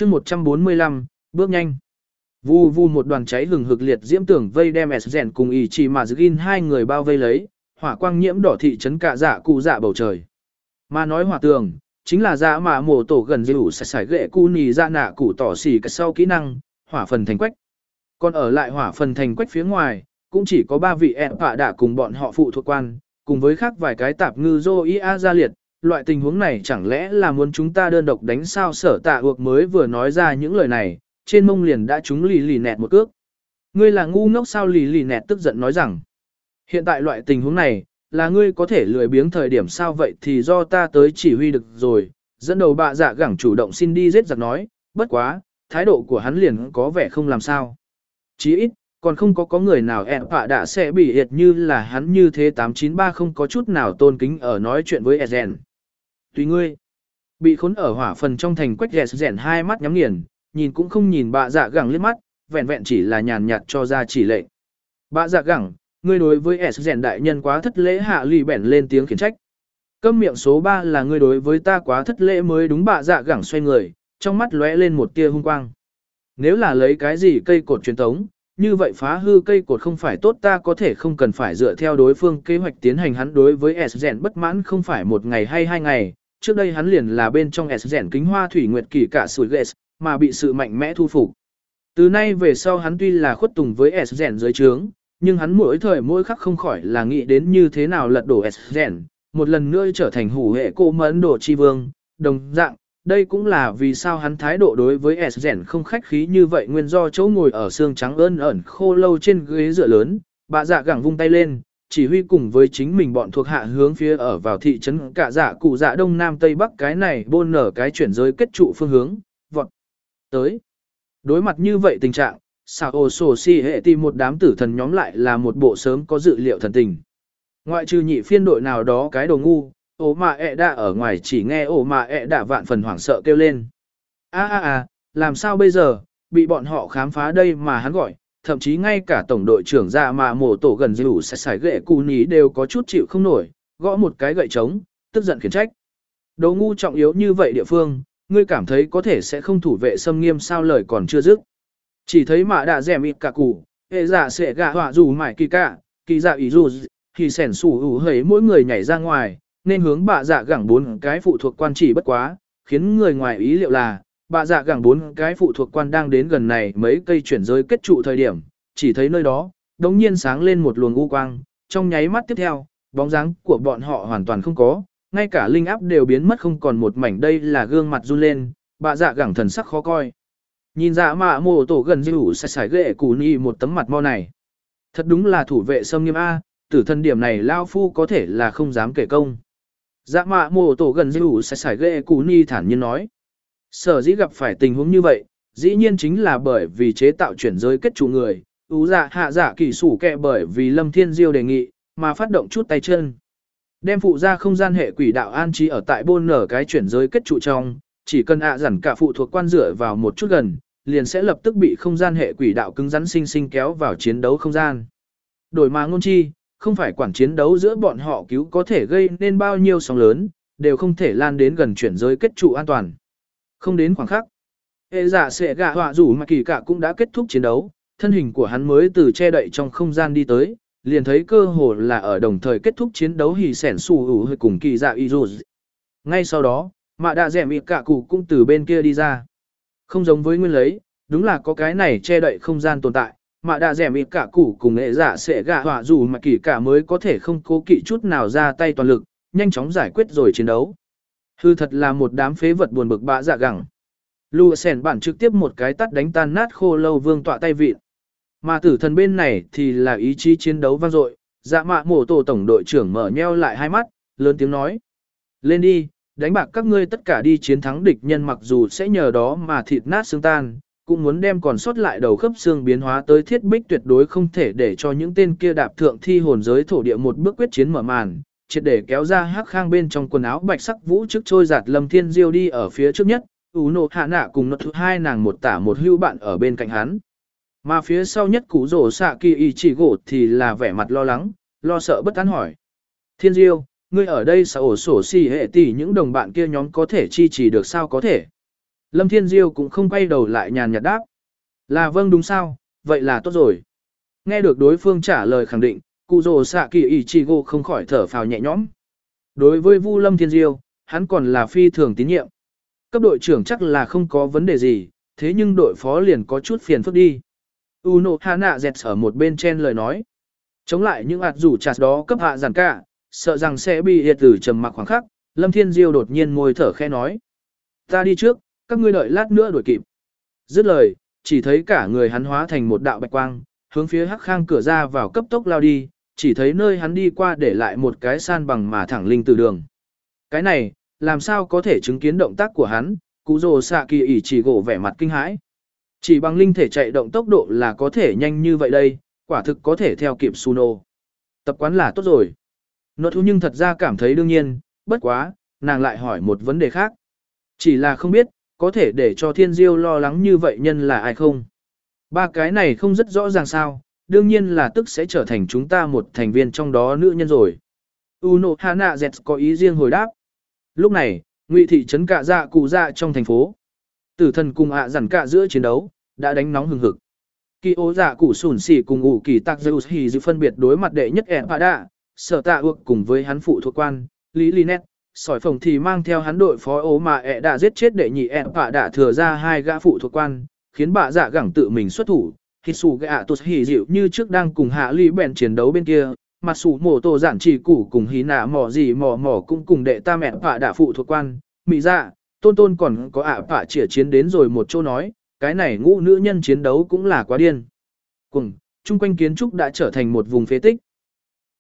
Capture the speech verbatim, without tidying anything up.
chương một trăm bốn mươi lăm, bước nhanh. Vu vu một đoàn cháy hừng hực liệt diễm tưởng vây đem Sgen cùng ý chỉ mà Zgin hai người bao vây lấy, hỏa quang nhiễm đỏ thị trấn cả dạ cụ dạ bầu trời. Mà nói hỏa tường, chính là dạ mà mổ tổ gần dữ sải sải ghệ cu nì ra nạ cụ tỏ xỉ cái sau kỹ năng, hỏa phần thành quách. Còn ở lại hỏa phần thành quách phía ngoài, cũng chỉ có ba vị ẹp hạ đã cùng bọn họ phụ thuộc quan, cùng với khác vài cái tạp ngư dô ý a gia liệt. Loại tình huống này chẳng lẽ là muốn chúng ta đơn độc đánh sao? Sở tạ ược mới vừa nói ra những lời này, trên mông liền đã trúng lì lì nẹt một cước. Ngươi là ngu ngốc sao? Lì lì nẹt tức giận nói rằng, hiện tại loại tình huống này, là ngươi có thể lười biếng thời điểm sao? Vậy thì do ta tới chỉ huy được rồi. Dẫn đầu bạ dạ gẳng chủ động xin đi giết giặc nói, bất quá, thái độ của hắn liền có vẻ không làm sao. Chí ít, còn không có có người nào ẹp hạ đã sẽ bị hiệt như là hắn như thế. Tám chín ba không có chút nào tôn kính ở nói chuyện với Ezen. Tùy ngươi. Bị khốn ở hỏa phần trong thành quách rẻ rẻn hai mắt nhắm nghiền, nhìn cũng không nhìn bạ dạ gẳng liếc mắt, vẹn vẹn chỉ là nhàn nhạt cho ra chỉ lệnh. Bạ dạ gẳng, ngươi đối với S rèn đại nhân quá thất lễ. Hạ lì bẻn lên tiếng khiển trách. Câm miệng. Số ba là ngươi đối với ta quá thất lễ mới đúng. Bạ dạ gẳng xoay người, trong mắt lóe lên một tia hung quang. Nếu là lấy cái gì cây cột truyền thống, như vậy phá hư cây cột không phải tốt. Ta có thể không cần phải dựa theo đối phương kế hoạch tiến hành. Hắn đối với S rèn bất mãn không phải một ngày hay hai ngày. Trước đây hắn liền là bên trong S rèn kính hoa thủy nguyệt kỳ cả sủi ghét, mà bị sự mạnh mẽ thu phục. Từ nay về sau hắn tuy là khuất tùng với S rèn dưới trướng, nhưng hắn mỗi thời mỗi khắc không khỏi là nghĩ đến như thế nào lật đổ S rèn, một lần nữa trở thành hủ hệ cô mẫn độ chi vương. Đồng dạng, đây cũng là vì sao hắn thái độ đối với S rèn không khách khí như vậy. Nguyên do chỗ ngồi ở xương trắng ơn ẩn khô lâu trên ghế dựa lớn, bà dạ gẳng vung tay lên, chỉ huy cùng với chính mình bọn thuộc hạ hướng phía ở vào thị trấn cả dạ cụ dạ đông nam tây bắc cái này bôn nở cái chuyển giới kết trụ phương hướng, vọt tới. Đối mặt như vậy tình trạng, sao ồ sổ si hệ tìm một đám tử thần nhóm lại là một bộ sớm có dự liệu thần tình. Ngoại trừ nhị phiên đội nào đó cái đồ ngu, ổ mà ẹ đạ ở ngoài chỉ nghe ổ mà ẹ đạ vạn phần hoảng sợ kêu lên. a a a làm sao bây giờ, bị bọn họ khám phá đây mà hắn gọi. Thậm chí ngay cả tổng đội trưởng ra mà mổ tổ gần dữ sải sải ghệ cù ní đều có chút chịu không nổi, gõ một cái gậy trống, tức giận khiển trách. Đồ ngu trọng yếu như vậy địa phương, ngươi cảm thấy có thể sẽ không thủ vệ xâm nghiêm sao? Lời còn chưa dứt, chỉ thấy mạ đạ rèm ít cả củ, hệ dạ sẽ gạ họa dù mải kỳ cả, kỳ dạ ý dù, thì sẻn sủ hữu hấy mỗi người nhảy ra ngoài, nên hướng bạ dạ gẳng bốn cái phụ thuộc quan chỉ bất quá, khiến người ngoài ý liệu là, bạ dạ gẳng bốn cái phụ thuộc quan đang đến gần này mấy cây chuyển giới kết trụ thời điểm, chỉ thấy nơi đó, đống nhiên sáng lên một luồng u quang, trong nháy mắt tiếp theo, bóng dáng của bọn họ hoàn toàn không có, ngay cả linh áp đều biến mất không còn một mảnh. Đây là gương mặt run lên, bạ dạ gẳng thần sắc khó coi. Nhìn dạ mạ mồ tổ gần dữ sải sải ghệ cù ni một tấm mặt mo này. Thật đúng là thủ vệ xâm nghiêm A, tử thần điểm này lao phu có thể là không dám kể công. Dạ mạ mồ tổ gần dữ sải sải ghệ cù ni thản nhiên nói. Sở dĩ gặp phải tình huống như vậy, dĩ nhiên chính là bởi vì chế tạo chuyển giới kết trụ người, ú dạ hạ dạ kỳ sủ kẹ bởi vì Lâm Thiên Diêu đề nghị, mà phát động chút tay chân. Đem phụ ra không gian hệ quỷ đạo an trí ở tại bôn nở cái chuyển giới kết trụ trong, chỉ cần ạ à dặn cả phụ thuộc quan dựa vào một chút gần, liền sẽ lập tức bị không gian hệ quỷ đạo cứng rắn sinh sinh kéo vào chiến đấu không gian. Đổi mà ngôn chi, không phải quản chiến đấu giữa bọn họ cứu có thể gây nên bao nhiêu sóng lớn, đều không thể lan đến gần chuyển giới kết trụ an toàn. Không đến khoảng khắc, hệ giả sẽ gạ họa rủ mà kỳ cả cũng đã kết thúc chiến đấu, thân hình của hắn mới từ che đậy trong không gian đi tới, liền thấy cơ hồ là ở đồng thời kết thúc chiến đấu hì sẻn xù hữu hơi cùng kỳ dạ y dù. Ngay sau đó, mạ đạ dẻm ít cả cụ cũng từ bên kia đi ra. Không giống với nguyên lấy, đúng là có cái này che đậy không gian tồn tại, mạ đạ dẻm ít cả cụ cùng hệ giả sẽ gạ họa rủ mà kỳ cả mới có thể không cố kỵ chút nào ra tay toàn lực, nhanh chóng giải quyết rồi chiến đấu. Hư thật là một đám phế vật buồn bực bã dạ gẳng. Lùa sẻn bản trực tiếp một cái tắt đánh tan nát khô lâu vương tọa tay vịn. Mà tử thần bên này thì là ý chí chiến đấu vang dội. Dạ mạ mổ tổ tổng đội trưởng mở nheo lại hai mắt, lớn tiếng nói. Lên đi, đánh bạc các ngươi tất cả đi chiến thắng địch nhân, mặc dù sẽ nhờ đó mà thịt nát xương tan, cũng muốn đem còn sót lại đầu khớp xương biến hóa tới thiết bích, tuyệt đối không thể để cho những tên kia đạp thượng thi hồn giới thổ địa một bước quyết chiến mở màn, triệt để kéo ra hắc khang bên trong quần áo bạch sắc vũ trước trôi giạt. Lâm Thiên Diêu đi ở phía trước nhất, ủ nộ hạ nạ cùng nó thứ hai nàng một tả một hưu bạn ở bên cạnh hắn. Mà phía sau nhất củ rổ xạ kỳ y chỉ gỗ thì là vẻ mặt lo lắng, lo sợ bất an hỏi. Thiên Diêu, ngươi ở đây sao ổ sổ xì hệ tỷ những đồng bạn kia nhóm có thể chi trì được sao? Có thể. Lâm Thiên Diêu cũng không quay đầu lại nhàn nhạt đáp. Là vâng đúng sao, vậy là tốt rồi. Nghe được đối phương trả lời khẳng định, cụ rồ xạ kỳ Ichigo không khỏi thở phào nhẹ nhõm. Đối với Vu Lâm Thiên Diêu, hắn còn là phi thường tín nhiệm. Cấp đội trưởng chắc là không có vấn đề gì, thế nhưng đội phó liền có chút phiền phức đi. Uno Hana dẹt ở một bên chen lời nói. Chống lại những ạt rủ chặt đó cấp hạ giản cả, sợ rằng sẽ bị hiệt tử trầm mặc khoảng khắc, Lâm Thiên Diêu đột nhiên môi thở khẽ nói. Ta đi trước, các ngươi đợi lát nữa đuổi kịp. Dứt lời, chỉ thấy cả người hắn hóa thành một đạo bạch quang, hướng phía hắc khang cửa ra vào cấp tốc lao đi, chỉ thấy nơi hắn đi qua để lại một cái san bằng mà thẳng linh từ đường. Cái này, làm sao có thể chứng kiến động tác của hắn, Cú Rồ Xạ Kỳ ỉ chỉ gỗ vẻ mặt kinh hãi. Chỉ bằng linh thể chạy động tốc độ là có thể nhanh như vậy đây, quả thực có thể theo kịp Suno. Tập quán là tốt rồi. Nốt thu nhưng thật ra cảm thấy đương nhiên, bất quá, nàng lại hỏi một vấn đề khác. Chỉ là không biết, có thể để cho Thiên Diêu lo lắng như vậy nhân là ai không? Ba cái này không rất rõ ràng sao, đương nhiên là tức sẽ trở thành chúng ta một thành viên trong đó nữ nhân rồi. Uno Hana Z có ý riêng hồi đáp. Lúc này, Ngụy thị trấn Cạ Dạ Cụ Dạ trong thành phố. Tử thần cùng ạ dằn cạ giữa chiến đấu, đã đánh nóng hừng hực. Kỳ ố dạ cụ sủn xỉ cùng ủ kỳ tạc Zeus hì dự phân biệt đối mặt đệ nhất ẻn phạ đạ, sở tạ ước cùng với hắn phụ thuộc quan, Lý Linet, sỏi phồng thì mang theo hắn đội phó ố mà ẹ đã giết chết đệ nhị ẻn phạ đạ thừa ra hai gã phụ thuộc quan, khiến bạ dạ gẳng tự mình xuất thủ, hít xù gạ tụt hì dịu như trước đang cùng hạ ly bèn chiến đấu bên kia, mặt xù mổ tổ giản chỉ củ cùng hí nạ mỏ gì mỏ mỏ cũng cùng đệ tam ẻn phạ đạ phụ thuộc quan, mỹ dạ, tôn tôn còn có ạ phạ chỉa chiến đến rồi một chỗ nói, cái này ngũ nữ nhân chiến đấu cũng là quá điên. Cùng, chung quanh kiến trúc đã trở thành một vùng phế tích.